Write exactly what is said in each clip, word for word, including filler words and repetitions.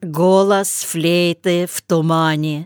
Голос флейты в тумане.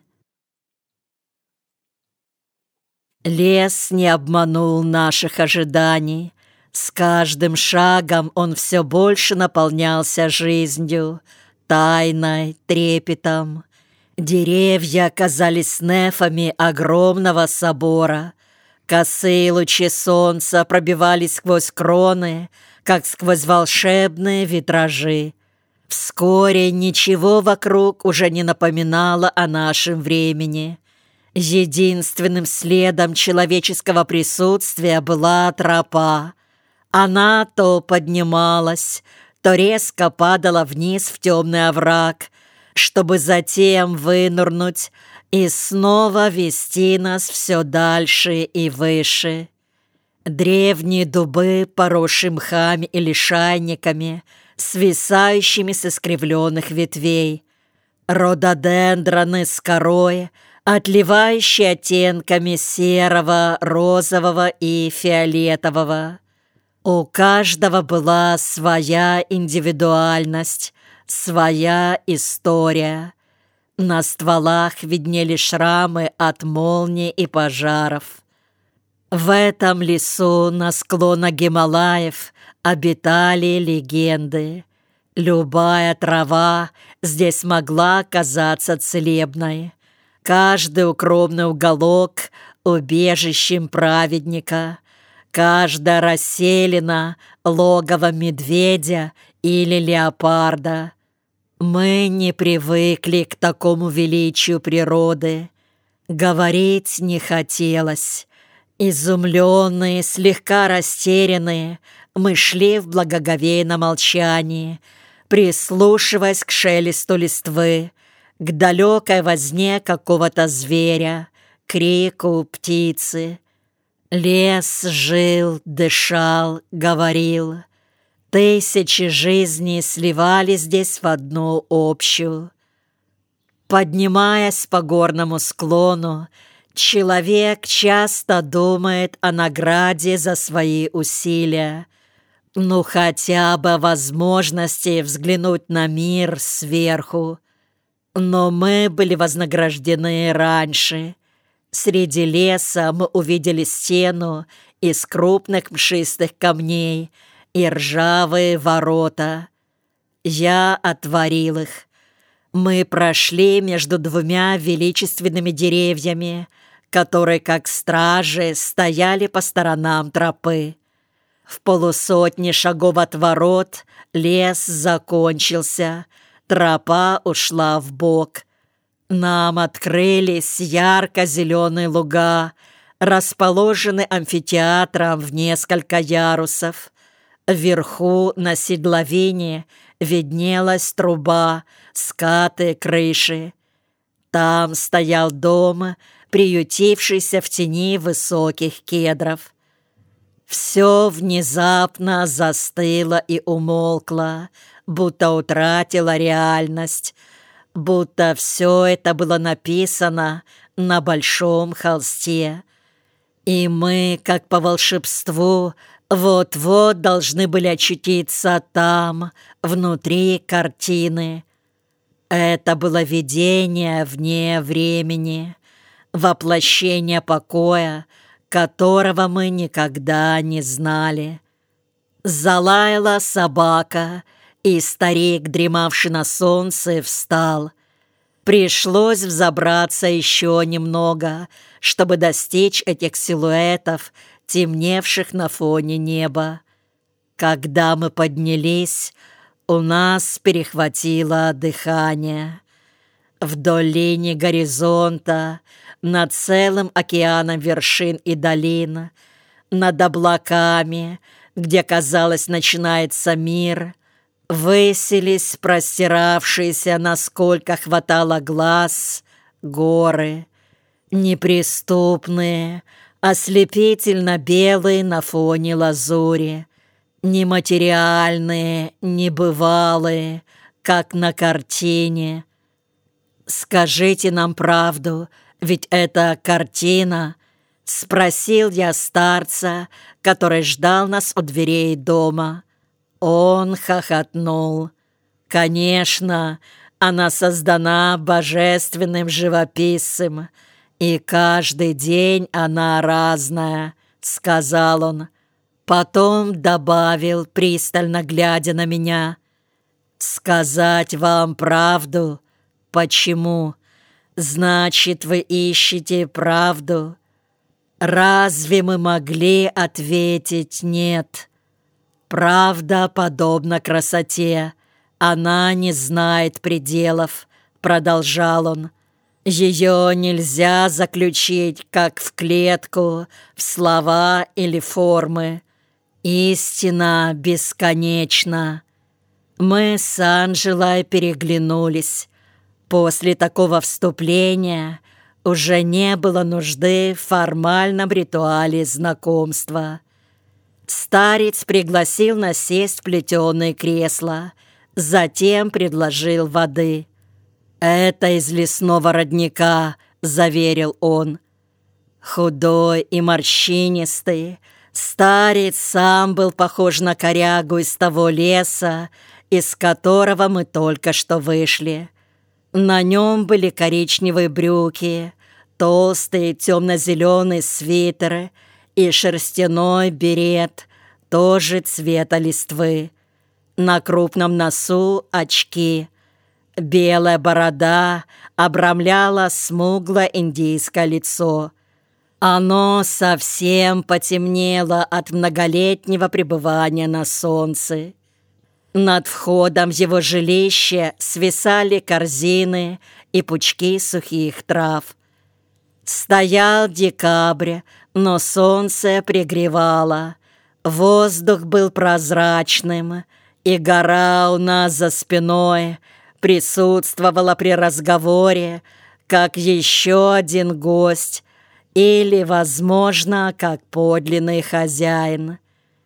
Лес не обманул наших ожиданий. С каждым шагом он все больше наполнялся жизнью, тайной, трепетом. Деревья казались нефами огромного собора. Косые лучи солнца пробивались сквозь кроны, как сквозь волшебные витражи. Вскоре ничего вокруг уже не напоминало о нашем времени. Единственным следом человеческого присутствия была тропа. Она то поднималась, то резко падала вниз в темный овраг, чтобы затем вынырнуть и снова вести нас все дальше и выше. Древние дубы, поросшие мхами и лишайниками, свисающими с искривленных ветвей, рододендроны с корой, отливающие оттенками серого, розового и фиолетового. У каждого была своя индивидуальность, своя история. На стволах виднели шрамы от молний и пожаров. В этом лесу на склонах Гималаев обитали легенды. Любая трава здесь могла казаться целебной. Каждый укромный уголок — убежищем праведника. Каждая расселина — логово медведя или леопарда. Мы не привыкли к такому величию природы. Говорить не хотелось. Изумленные, слегка растерянные, мы шли в благоговейном молчании, прислушиваясь к шелесту листвы, к далекой возне какого-то зверя, крику птицы. Лес жил, дышал, говорил. Тысячи жизней сливались здесь в одну общую. Поднимаясь по горному склону, человек часто думает о награде за свои усилия, ну хотя бы возможности взглянуть на мир сверху. Но мы были вознаграждены раньше. Среди леса мы увидели стену из крупных мшистых камней и ржавые ворота. Я отворил их. Мы прошли между двумя величественными деревьями, которые, как стражи, стояли по сторонам тропы. В полусотни шагов от ворот лес закончился, тропа ушла вбок. Нам открылись ярко-зеленые луга, расположенные амфитеатром в несколько ярусов. Вверху на седловине виднелась труба, скаты крыши. Там стоял дом, приютившийся в тени высоких кедров. Все внезапно застыло и умолкло, будто утратило реальность, будто все это было написано на большом холсте. И мы, как по волшебству, вот-вот должны были очутиться там, внутри картины. Это было видение вне времени, воплощение покоя, которого мы никогда не знали. Залаяла собака, и старик, дремавший на солнце, встал. Пришлось взобраться еще немного, чтобы достичь этих силуэтов, темневших на фоне неба. Когда мы поднялись, у нас перехватило дыхание. Вдоль линии горизонта, над целым океаном вершин и долин, над облаками, где, казалось, начинается мир, высились простиравшиеся, насколько хватало глаз, горы, неприступные, ослепительно белые на фоне лазури, нематериальные, небывалые, как на картине. «Скажите нам правду, ведь это картина», — спросил я старца, который ждал нас у дверей дома. Он хохотнул. «Конечно, Она создана божественным живописцем, и каждый день она разная», — сказал он. Потом добавил, пристально глядя на меня: «Сказать вам правду? Почему? Значит, вы ищете правду? Разве мы могли ответить нет? Правда подобна красоте. Она не знает пределов», — продолжал он. «Ее нельзя заключить, как в клетку, в слова или формы. Истина бесконечна». Мы с Анжелой переглянулись. После такого вступления уже не было нужды в формальном ритуале знакомства. Старец пригласил нас сесть в плетеное кресло, затем предложил воды. «Это из лесного родника», — заверил он. Худой и морщинистый, старец сам был похож на корягу из того леса, из которого мы только что вышли. На нем были коричневые брюки, толстый темно-зеленый свитер и шерстяной берет, тоже цвета листвы. На крупном носу очки. Белая борода обрамляла смуглое индийское лицо. Оно совсем потемнело от многолетнего пребывания на солнце. Над входом в его жилище свисали корзины и пучки сухих трав. Стоял декабрь, но солнце пригревало. Воздух был прозрачным, и гора у нас за спиной присутствовала при разговоре как еще один гость или, возможно, как подлинный хозяин.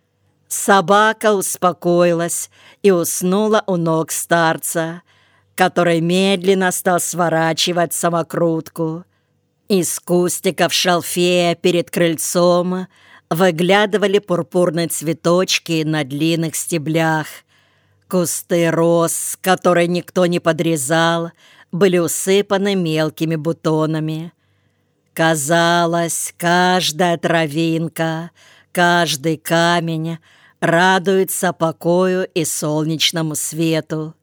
Собака успокоилась и уснула у ног старца, который медленно стал сворачивать самокрутку. Из кустиков шалфея перед крыльцом выглядывали пурпурные цветочки на длинных стеблях. Кусты роз, которые никто не подрезал, были усыпаны мелкими бутонами. Казалось, каждая травинка, каждый камень радуется покою и солнечному свету.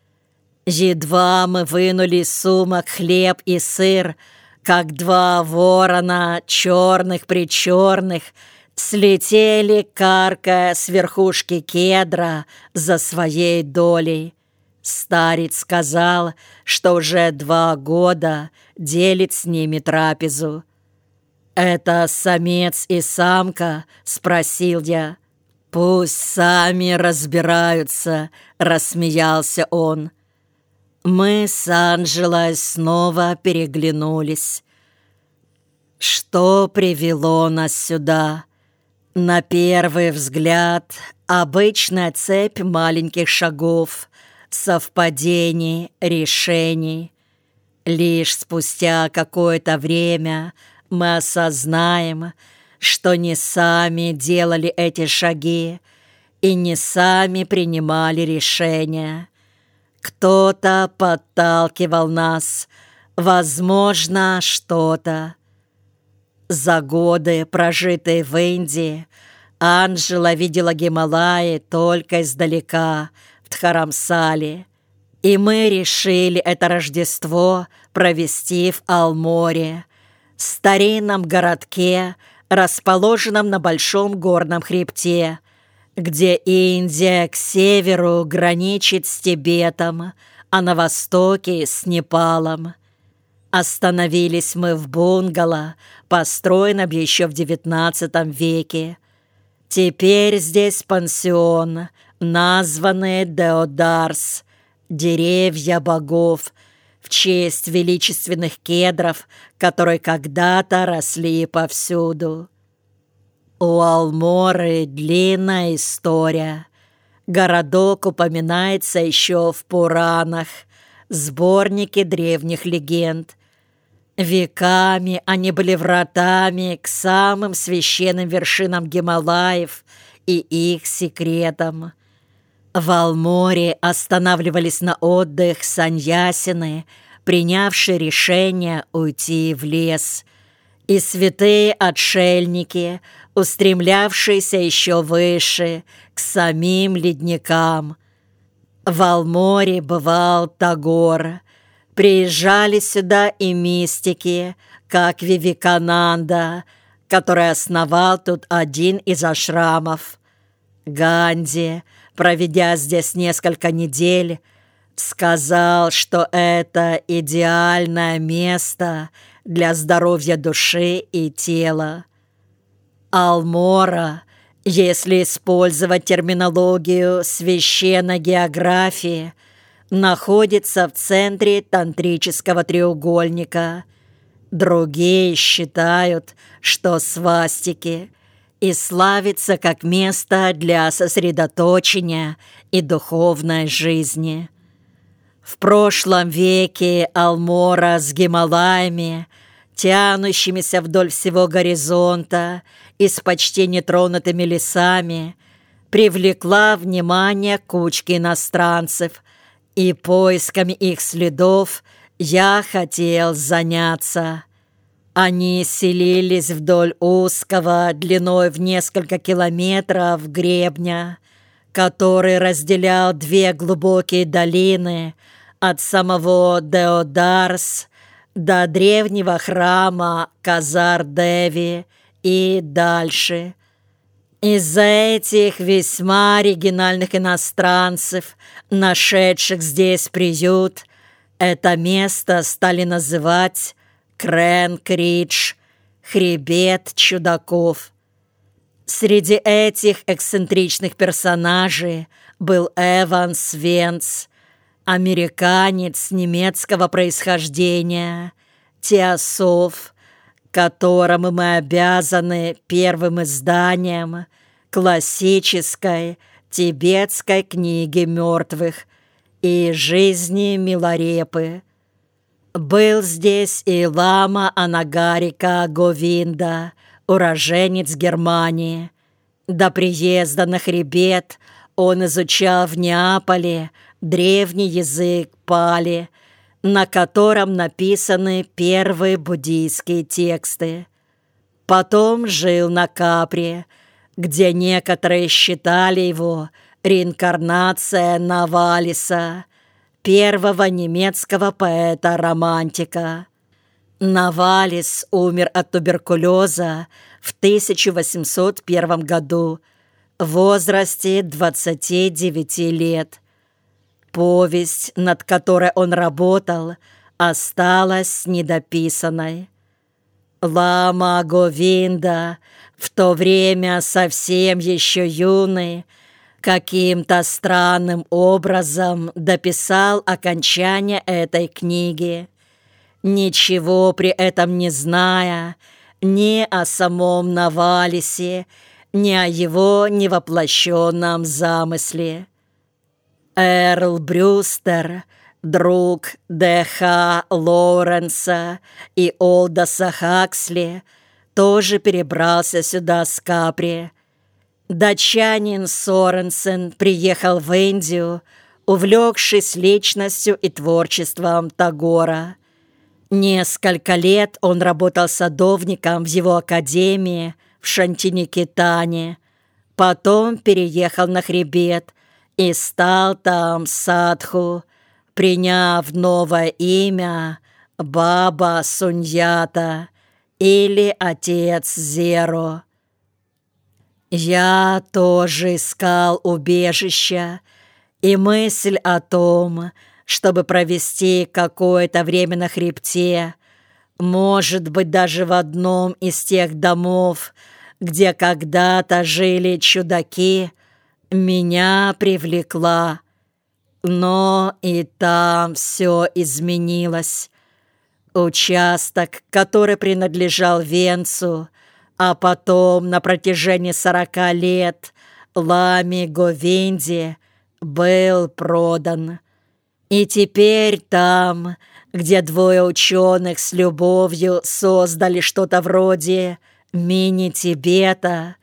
Едва мы вынули из сумок хлеб и сыр, как два ворона, черных-причерных, слетели, каркая с верхушки кедра за своей долей. Старец сказал, что уже два года делит с ними трапезу. «Это самец и самка?» — спросил я. «Пусть сами разбираются», — рассмеялся он. Мы с Анжелой снова переглянулись. Что привело нас сюда? На первый взгляд обычная цепь маленьких шагов, совпадений, решений. Лишь спустя какое-то время мы осознаем, что не сами делали эти шаги и не сами принимали решения. Кто-то подталкивал нас, возможно, что-то. За годы, прожитые в Индии, Анжела видела Гималаи только издалека, в Дхарамсале, и мы решили это Рождество провести в Алморе, старинном городке, расположенном на большом горном хребте, где Индия к северу граничит с Тибетом, а на востоке с Непалом. Остановились мы в бунгало, построенном еще в девятнадцатом веке. Теперь здесь пансион, названный Деодарс, деревья богов, в честь величественных кедров, которые когда-то росли повсюду. У Алморы длинная история. Городок упоминается еще в Пуранах, сборнике древних легенд. Веками они были вратами к самым священным вершинам Гималаев и их секретам. В Алморе останавливались на отдых саньясины, принявшие решение уйти в лес, и святые отшельники, устремлявшиеся еще выше, к самим ледникам. В Алморе бывал Тагор. Приезжали сюда и мистики, как Вивекананда, который основал тут один из ашрамов. Ганди, проведя здесь несколько недель, сказал, что это идеальное место для здоровья души и тела. Алмора, если использовать терминологию священной географии, находится в центре тантрического треугольника. Другие считают, что свастики, и славится как место для сосредоточения и духовной жизни. В прошлом веке Алмора с Гималаями, тянущимися вдоль всего горизонта и с почти нетронутыми лесами, привлекла внимание кучки иностранцев, и поисками их следов я хотел заняться. Они селились вдоль узкого, длиной в несколько километров гребня, который разделял две глубокие долины от самого Деодарс до древнего храма Казар-Деви и дальше. Из-за этих весьма оригинальных иностранцев, нашедших здесь приют, это место стали называть Крэнк-Ридж, хребет чудаков. Среди этих эксцентричных персонажей был Эванс Венц, американец немецкого происхождения, теософ, которому мы обязаны первым изданием классической тибетской книги мертвых и жизни Миларепы. Был здесь и лама Анагарика Говинда, уроженец Германии. До приезда на хребет он изучал в Неаполе древний язык пали, на котором написаны первые буддийские тексты. Потом жил на Капри, где некоторые считали его реинкарнацией Навалиса, первого немецкого поэта-романтика. Навалис умер от туберкулеза в тысяча восемьсот первом году в возрасте двадцати девяти лет. Повесть, над которой он работал, осталась недописанной. Лама Говинда, в то время совсем еще юный, каким-то странным образом дописал окончание этой книги, ничего при этом не зная ни о самом Навалисе, ни о его невоплощенном замысле. Эрл Брюстер, друг Д Х Лоуренса и Олдоса Хаксли, тоже перебрался сюда с Капри. Датчанин Соренсен приехал в Индию, увлекшись личностью и творчеством Тагора. Несколько лет он работал садовником в его академии в Шантиникетане, потом переехал на хребет и стал там садху, приняв новое имя Баба Суньята или Отец Зеро. Я тоже искал убежища, и мысль о том, чтобы провести какое-то время на хребте, может быть, даже в одном из тех домов, где когда-то жили чудаки, меня привлекла. Но и там все изменилось. Участок, который принадлежал Венцу, а потом на протяжении сорока лет ламе Говинде, был продан. И теперь там, где двое ученых с любовью создали что-то вроде мини-Тибета,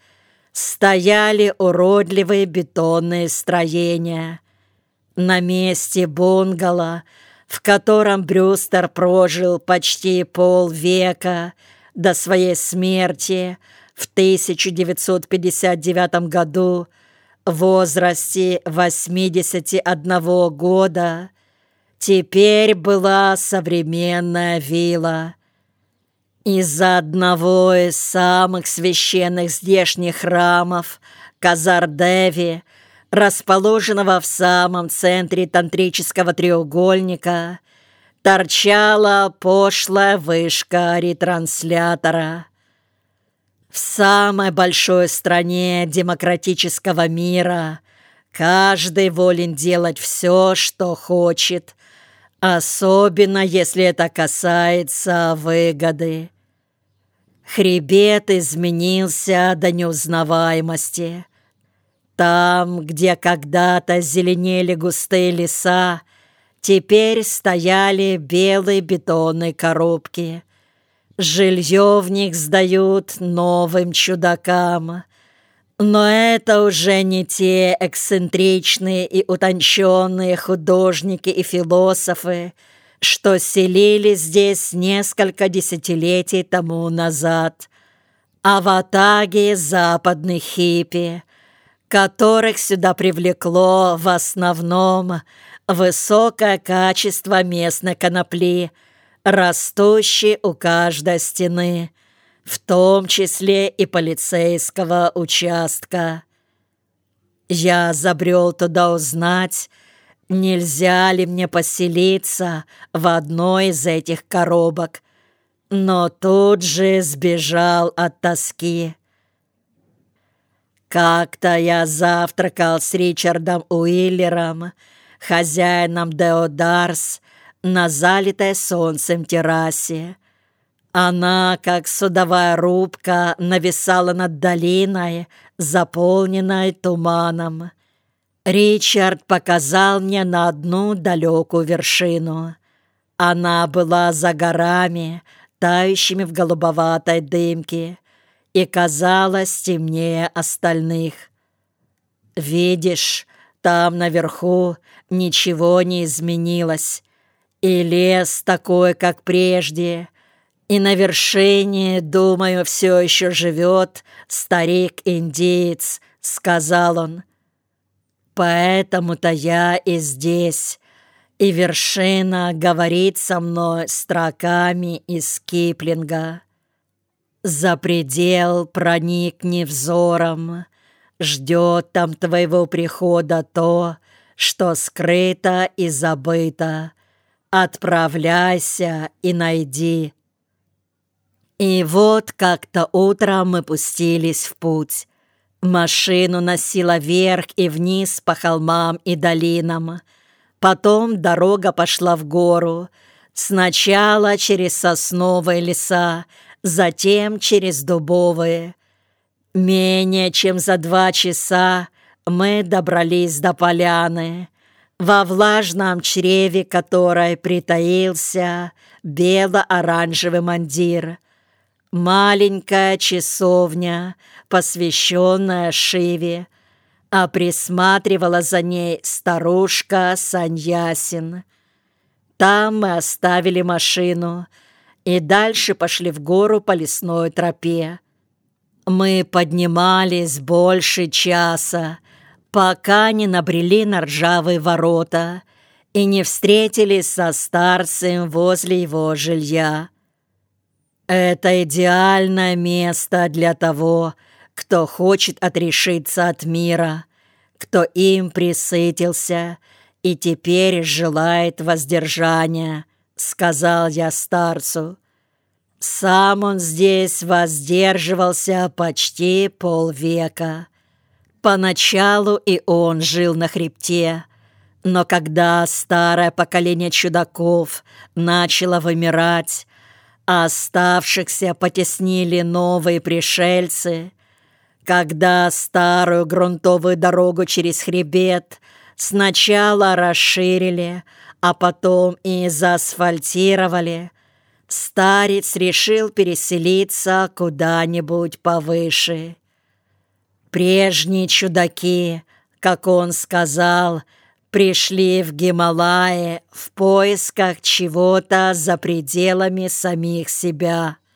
стояли уродливые бетонные строения. На месте бунгало, в котором Брюстер прожил почти полвека до своей смерти в тысяча девятьсот пятьдесят девятом году в возрасте восьмидесяти одного года, теперь была современная вилла. Из-за одного из самых священных здешних храмов, Казар-Деви, расположенного в самом центре тантрического треугольника, торчала пошлая вышка ретранслятора. В самой большой стране демократического мира каждый волен делать все, что хочет, особенно если это касается выгоды. Хребет изменился до неузнаваемости. Там, где когда-то зеленели густые леса, теперь стояли белые бетонные коробки. Жилье в них сдают новым чудакам. Но это уже не те эксцентричные и утонченные художники и философы, что селили здесь несколько десятилетий тому назад, а ватаги западных хиппи, которых сюда привлекло в основном высокое качество местной конопли, растущей у каждой стены, в том числе и полицейского участка. Я забрел туда узнать, нельзя ли мне поселиться в одной из этих коробок, но тут же сбежал от тоски. Как-то я завтракал с Ричардом Уиллером, хозяином Деодарс, на залитой солнцем террасе. Она, как судовая рубка, нависала над долиной, заполненной туманом. Ричард показал мне на одну далекую вершину. Она была за горами, тающими в голубоватой дымке, и казалась темнее остальных. «Видишь, там наверху ничего не изменилось, и лес такой, как прежде, и на вершине, думаю, все еще живет старик-индеец», — сказал он. «Поэтому-то я и здесь, и вершина говорит со мной строками из Киплинга. За предел проникни взором, ждет там твоего прихода то, что скрыто и забыто. Отправляйся и найди». И вот как-то утром мы пустились в путь. Машину носило вверх и вниз по холмам и долинам. Потом дорога пошла в гору. Сначала через сосновые леса, затем через дубовые. Менее чем за два часа мы добрались до поляны, во влажном чреве которой притаился бело-оранжевый мандир. Маленькая часовня, посвященная Шиве, а присматривала за ней старушка Саньясин. Там мы оставили машину и дальше пошли в гору по лесной тропе. Мы поднимались больше часа, пока не набрели на ржавые ворота и не встретились со старцем возле его жилья. Это идеальное место для того, кто хочет отрешиться от мира, кто им пресытился и теперь желает воздержания, — сказал я старцу. Сам он здесь воздерживался почти полвека. Поначалу и он жил на хребте, но когда старое поколение чудаков начало вымирать, а оставшихся потеснили новые пришельцы, когда старую грунтовую дорогу через хребет сначала расширили, а потом и заасфальтировали, старец решил переселиться куда-нибудь повыше. Прежние чудаки, как он сказал, пришли в Гималаи в поисках чего-то за пределами самих себя.